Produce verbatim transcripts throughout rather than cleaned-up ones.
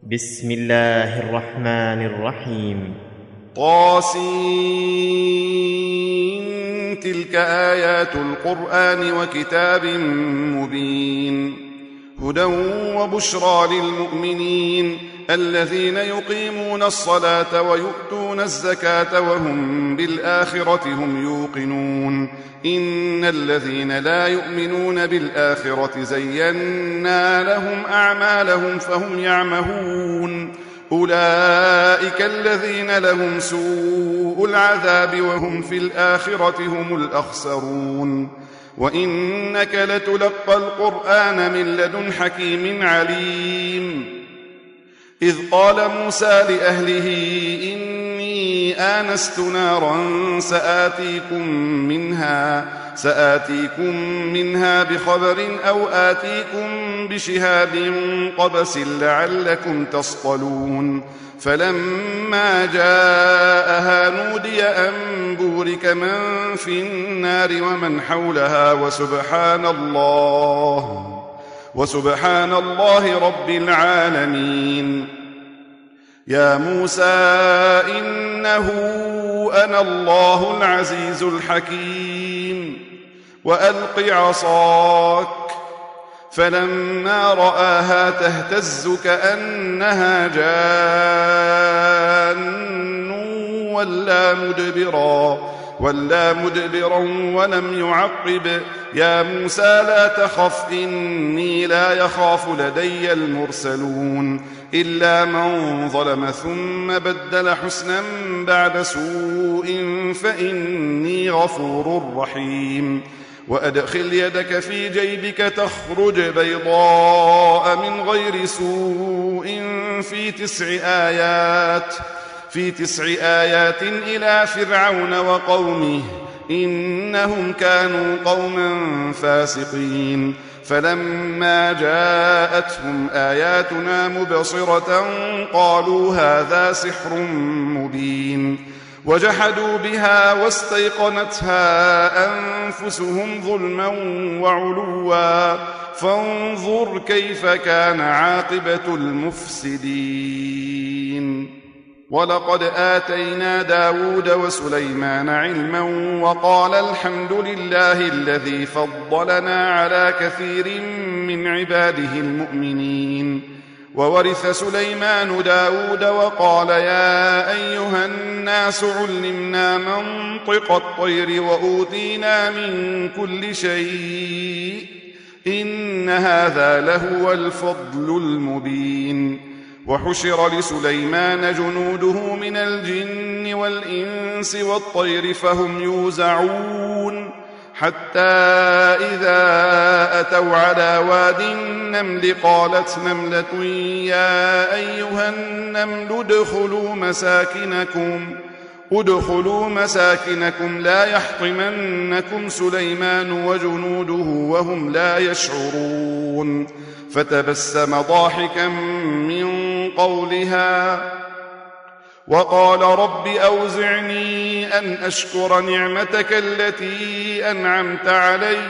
بسم الله الرحمن الرحيم. طاسين. تلك آيات القرآن وكتاب مبين، هدى وبشرى للمؤمنين الذين يقيمون الصلاة ويؤتون الزكاة وهم بالآخرة هم يوقنون. إن الذين لا يؤمنون بالآخرة زينا لهم أعمالهم فهم يعمهون. أولئك الذين لهم سوء العذاب وهم في الآخرة هم الأخسرون. وإنك لتلقى القرآن من لدن حكيم عليم. إذ قال موسى لأهله إني آنست نارا سآتيكم منها, سآتيكم منها بخبر أو آتيكم بشهاب قبس لعلكم تصطلون. فلما جاءها نودي أن بورك من في النار ومن حولها وسبحان الله وسبحان الله رب العالمين. يا موسى إنه أنا الله العزيز الحكيم. وألق عصاك. فلما رآها تهتز كأنها جان ولا مدبرا ولا مدبرا ولم يعقب. يا موسى لا تخف إني لا يخاف لدي المرسلون. إلا من ظلم ثم بدل حسنا بعد سوء فإني غفور رحيم. وأدخل يدك في جيبك تخرج بيضاء من غير سوء في تسع آيات في تسع آيات إلى فرعون وقومه إنهم كانوا قوما فاسقين. فلما جاءتهم آياتنا مبصرة قالوا هذا سحر مبين. وجحدوا بها واستيقنتها أنفسهم ظلما وعلوا فانظر كيف كان عاقبة المفسدين. ولقد آتينا داود وسليمان علما وقال الحمد لله الذي فضلنا على كثير من عباده المؤمنين. وورث سليمان داود وقال يا أيها الناس علمنا منطق الطير وأوتينا من كل شيء إن هذا لهو الفضل المبين. وحشر لسليمان جنوده من الجن والإنس والطير فهم يوزعون حتى إذا أتوا على واد النمل قالت نملة يا أيها النمل ادخلوا مساكنكم ادخلوا مساكنكم لا يحطمنكم سليمان وجنوده وهم لا يشعرون. فتبسم ضاحكا من قولها وقال رب أوزعني أن أشكر نعمتك التي أنعمت علي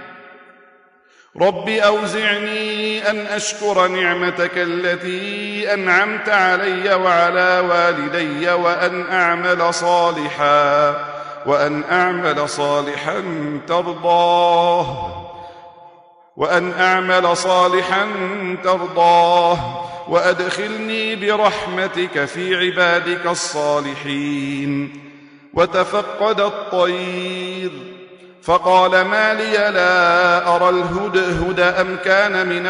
رب أوزعني أن أشكر نعمتك التي أنعمت علي وعلى والدي وأن أعمل صالحا وأن أعمل صالحا ترضاه وأن أعمل صالحا ترضاه وأدخلني برحمتك في عبادك الصالحين. وتفقد الطير فقال ما لي لا أرى الهدهد أم كان من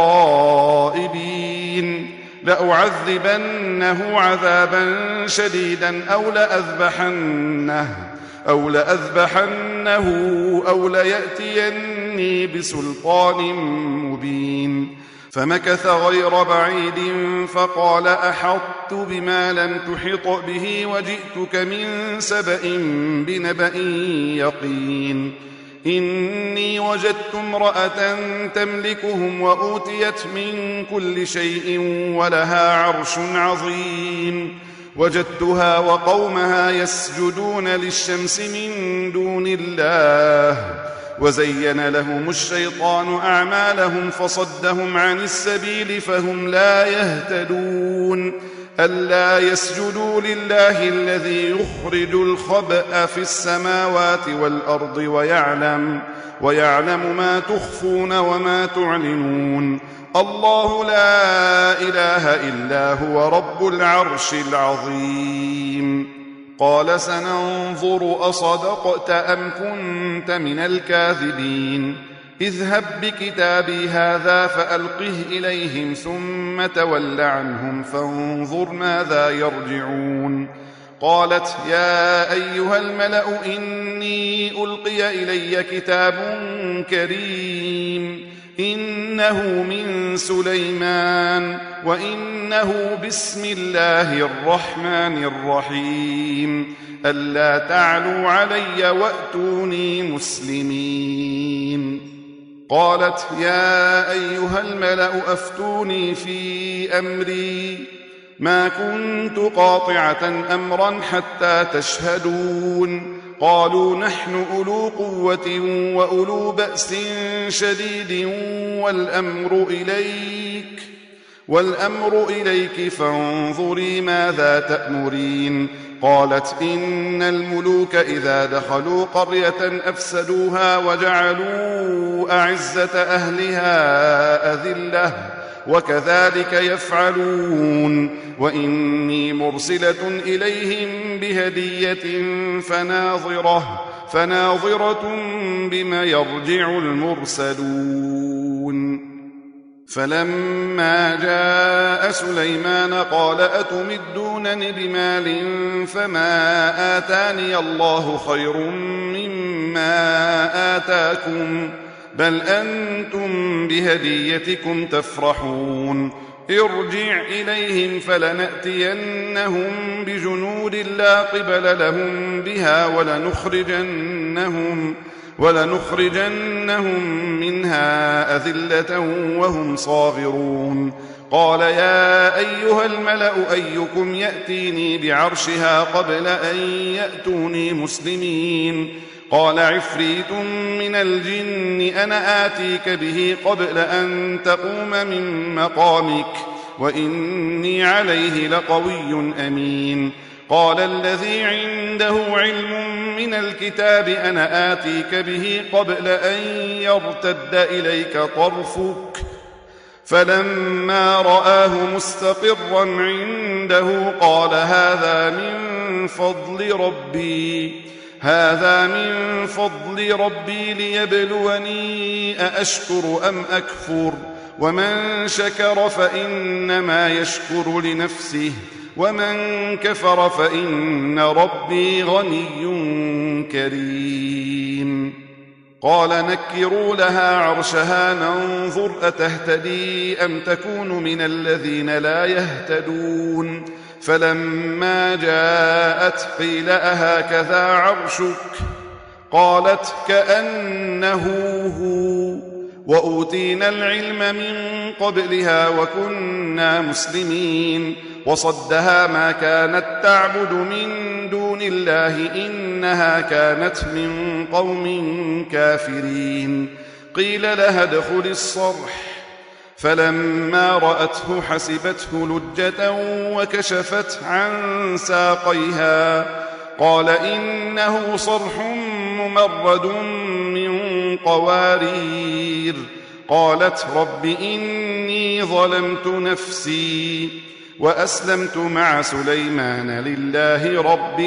الغائبين. لأعذبنه عذابا شديدا أو لأذبحنه أو لأذبحنه أو ليأتيني بسلطان مبين. فمكث غير بعيد فقال أحطت بما لم تحط به وجئتك من سبأ بنبأ يقين. إني وجدت امرأة تملكهم وأوتيت من كل شيء ولها عرش عظيم. وجدتها وقومها يسجدون للشمس من دون الله وزين لهم الشيطان أعمالهم فصدهم عن السبيل فهم لا يهتدون ألا يسجدوا لله الذي يخرج الخبأ في السماوات والأرض ويعلم, ويعلم ما تخفون وما تعلنون الله لا إله إلا هو رب العرش العظيم. قال سننظر أصدقت أم كنت من الكاذبين اذهب بكتابي هذا فألقه إليهم ثم تول عنهم فانظر ماذا يرجعون. قالت يا أيها الملأ إني ألقي إلي كتاب كريم إنه من سليمان وإنه بسم الله الرحمن الرحيم ألا تعلوا علي وأتوني مسلمين. قالت يا أيها الملأ أفتوني في أمري ما كنت قاطعة أمرا حتى تشهدون. قالوا نحن أولو قوة وأولو بأس شديد والأمر إليك والأمر إليك فانظري ماذا تأمرين. قالت إن الملوك إذا دخلوا قرية أفسدوها وجعلوا أعزة أهلها أذلة وكذلك يفعلون وإني مرسلة إليهم بهدية فناظرة, فناظرة بما يرجع المرسلون. فلما جاء سليمان قال أتمدونني بمال فما آتاني الله خير مما آتاكم بل أنتم بهديتكم تفرحون. ارجع إليهم فلنأتينهم بجنود لا قبل لهم بها ولنخرجنهم, ولنخرجنهم منها أذلة وهم صاغرون. قال يا أيها الملأ أيكم يأتيني بعرشها قبل أن يأتوني مسلمين. قال عفريت من الجن أنا آتيك به قبل أن تقوم من مقامك وإني عليه لقوي أمين. قال الذي عنده علم من الكتاب أنا آتيك به قبل أن يرتد إليك طرفك فلما رآه مستقرا عنده قال هذا من فضل ربي هذا من فضل ربي ليبلوني أأشكر أم أكفر ومن شكر فإنما يشكر لنفسه ومن كفر فإن ربي غني كريم. قال نكروا لها عرشها ننظر أتهتدي أم تكون من الذين لا يهتدون. فلما جاءت قيل أهكذا عرشك قالت كأنه هو وأوتينا العلم من قبلها وكنا مسلمين. وصدها ما كانت تعبد من دون الله إنها كانت من قوم كافرين. قيل لها ادخل الصرح فلما رأته حسبته لجة وكشفت عن ساقيها قال إنه صرح ممرد من قوارير. قالت رب إني ظلمت نفسي وأسلمت مع سليمان لله رب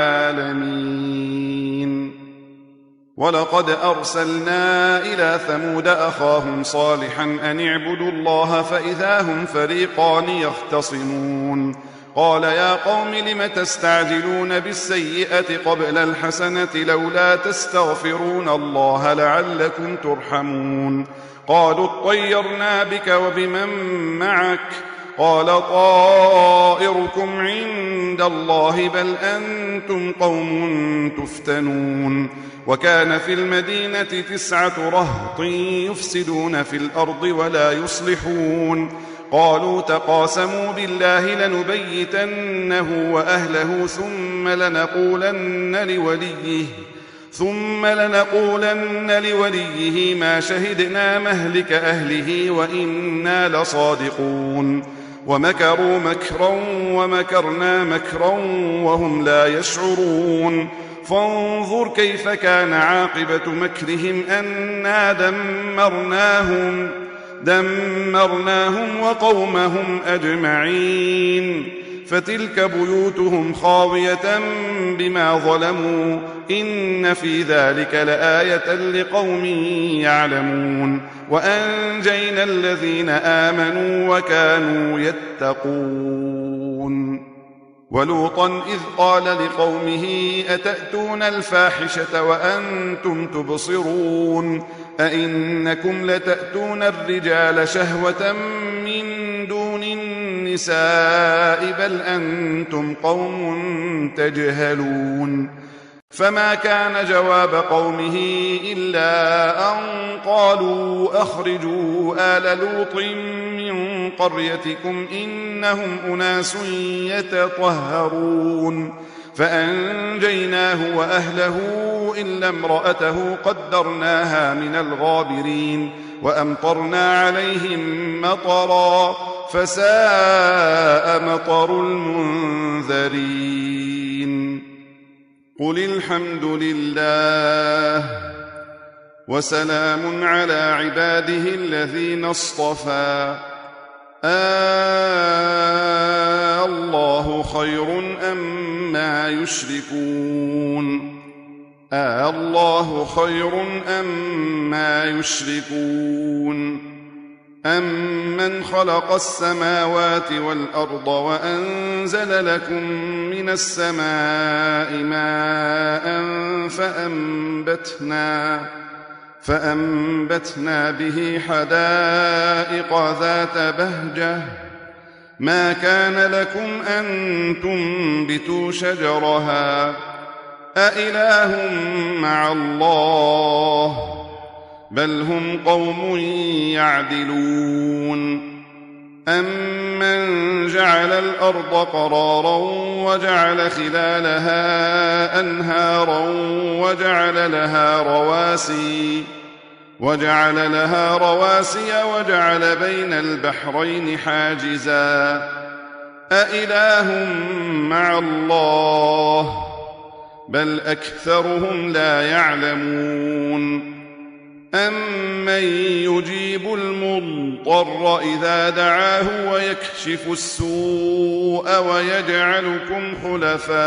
العالمين. ولقد أرسلنا إلى ثمود أخاهم صالحا أن اعبدوا الله فإذا هم فريقان يختصمون. قال يا قوم لم تستعجلون بالسيئة قبل الحسنة لولا تستغفرون الله لعلكم ترحمون. قالوا اطيرنا بك وبمن معك قال طائركم عند الله بل أنتم قوم تفتنون. وكان في المدينة تسعة رهط يفسدون في الأرض ولا يصلحون. قالوا تقاسموا بالله لنبيتنه وأهله ثم لنقولن لوليه ثم لنقولن لوليه ما شهدنا مهلك أهله وإنا لصادقون ومكروا مكرا ومكرنا مكرا وهم لا يشعرون فانظر كيف كان عاقبة مكرهم أنا دمرناهم دمرناهم وقومهم أجمعين فتلك بيوتهم خاوية بما ظلموا إن في ذلك لآية لقوم يعلمون وأنجينا الذين آمنوا وكانوا يتقون ولوطا إذ قال لقومه أتأتون الفاحشة وأنتم تبصرون أئنكم لتأتون الرجال شهوة من دون النساء بل أنتم قوم تجهلون فما كان جواب قومه إلا أن قالوا أخرجوا آل لوط من قريتكم إنهم أناس يتطهرون فأنجيناه وأهله إلا امرأته قدرناها من الغابرين وأمطرنا عليهم مطرا فساء مطر المنذرين قل الحمد لله وسلام على عباده الذين اصطفى آه الله خير أما يشركون آه الله خير أما يشركون أمن خلق السماوات والأرض وأنزل لكم من السماء ماء فأنبتنا فأنبتنا به حدائق ذات بهجة ما كان لكم أن تنبتوا شجرها أإله مع الله بل هم قوم يعدلون أمن جعل الأرض قرارا وجعل خلالها أنهارا وجعل لها رواسي وجعل لها رواسي وجعل بين البحرين حاجزا أإله مع الله بل أكثرهم لا يعلمون أمن يجيب المضطر إذا دعاه ويكشف السوء ويجعلكم خلفاء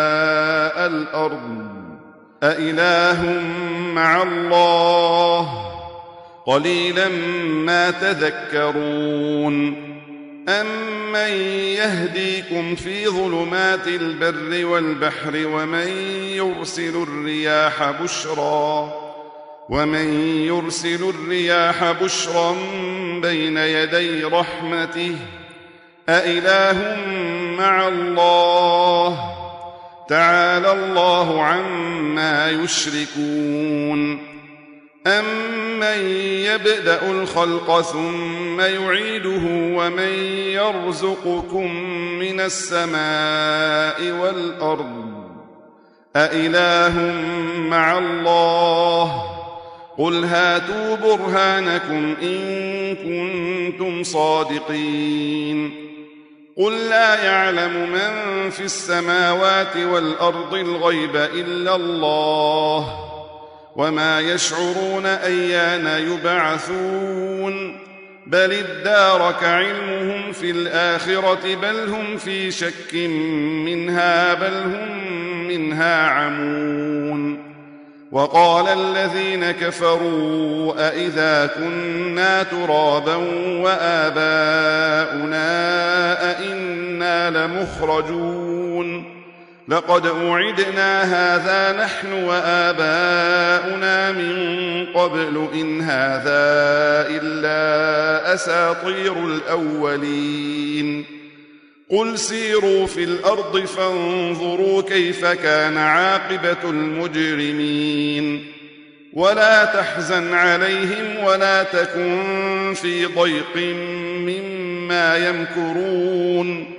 الأرض أإله مع الله قليلا ما تذكرون أمن يهديكم في ظلمات البر والبحر ومن يرسل الرياح بشرا ومن يرسل الرياح بشرا بين يدي رحمته أإله مع الله تعالى الله عما يشركون أمن يبدأ الخلق ثم يعيده ومن يرزقكم من السماء والأرض أإله مع الله قل هاتوا برهانكم إن كنتم صادقين قل لا يعلم من في السماوات والأرض الغيب إلا الله وما يشعرون أيان يبعثون بل ادارك علمهم في الآخرة بل هم في شك منها بل هم منها عمون وقال الذين كفروا أئذا كنا ترابا وآباؤنا أئنا لمخرجون لقد أوعدنا هذا نحن وآباؤنا من قبل إن هذا إلا أساطير الأولين قل سيروا في الأرض فانظروا كيف كان عاقبة المجرمين ولا تحزن عليهم ولا تكن في ضيق مما يمكرون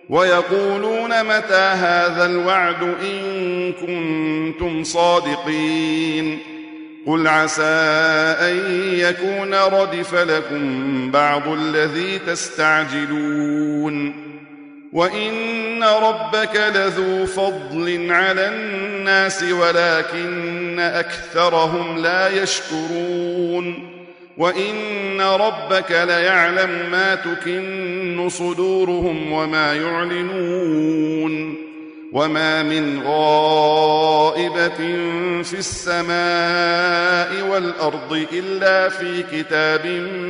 ويقولون متى هذا الوعد إن كنتم صادقين قل عسى أن يكون ردف لكم بعض الذي تستعجلون وإن ربك لذو فضل على الناس ولكن أكثرهم لا يشكرون وإن ربك ليعلم ما تكن صدورهم وما يعلنون وما من غائبة في السماء والأرض إلا في كتاب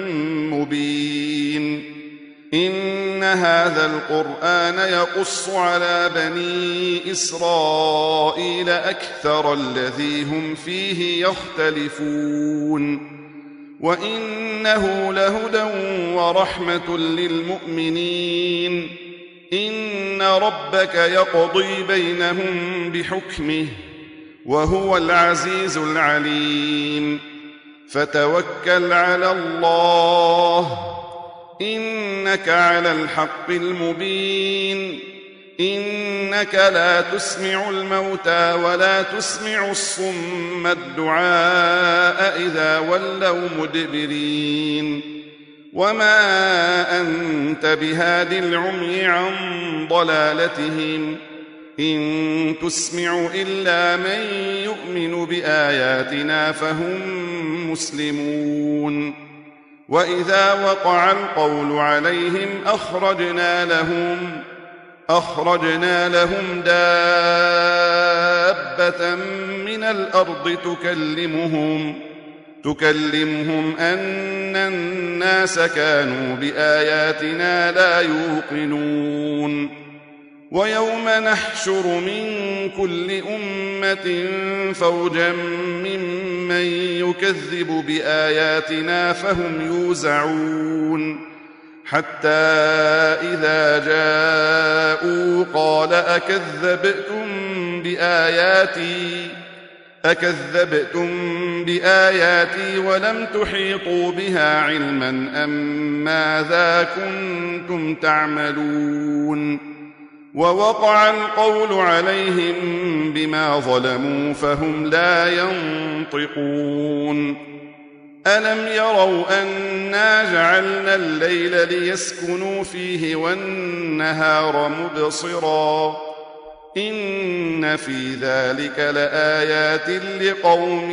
مبين إن هذا القرآن يقص على بني إسرائيل أكثر الذي هم فيه يختلفون وإنه لهدى ورحمة للمؤمنين إن ربك يقضي بينهم بحكمه وهو العزيز العليم فتوكل على الله إنك على الحق المبين إنك لا تسمع الموتى ولا تسمع الصم الدعاء إذا ولوا مدبرين وما أنت بهاد العمي عن ضلالتهم إن تسمع إلا من يؤمن بآياتنا فهم مسلمون وإذا وقع القول عليهم أخرجنا لهم أخرجنا لهم دابة من الأرض تكلمهم تكلمهم أن الناس كانوا بآياتنا لا يوقنون ويوم نحشر من كل أمة فوجا ممن يكذب بآياتنا فهم يوزعون حتى إذا جاءوا قال أكذبتم بآياتي أكذبتم بآياتي ولم تحيطوا بها علما أم ماذا كنتم تعملون ووقع القول عليهم بما ظلموا فهم لا ينطقون ألم يروا أنا جعلنا الليل ليسكنوا فيه والنهار مبصرا إن في ذلك لآيات لقوم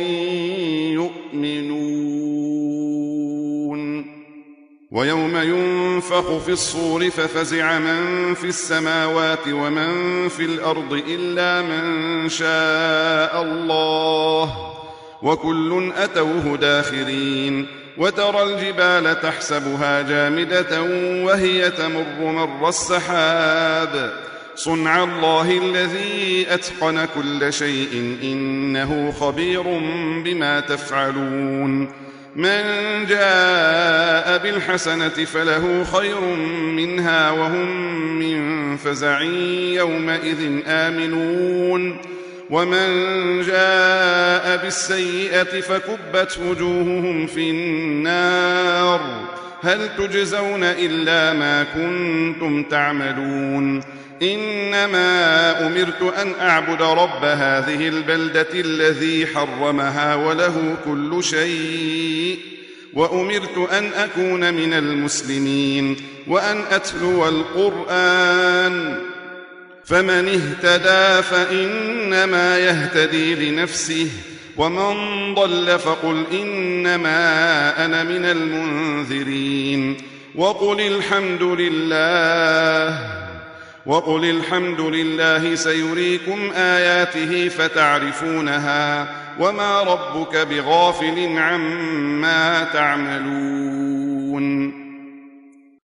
يؤمنون ويوم ينفخ في الصور ففزع من في السماوات ومن في الأرض إلا من شاء الله وكل أتوه داخرين وترى الجبال تحسبها جامدة وهي تمر مر السحاب صنع الله الذي أتقن كل شيء إنه خبير بما تفعلون من جاء بالحسنة فله خير منها وهم من فزع يومئذ آمنون ومن جاء بالسيئة فكبت وجوههم في النار هل تجزون إلا ما كنتم تعملون إنما أمرت أن أعبد رب هذه البلدة الذي حرمها وله كل شيء وأمرت أن أكون من المسلمين وأن أتلو القرآن فمن اهتدى فإنما يهتدي لنفسه ومن ضل فقل إنما أنا من المنذرين وقل الحمد لله وقل الحمد لله سيريكم آياته فتعرفونها وما ربك بغافل عما تعملون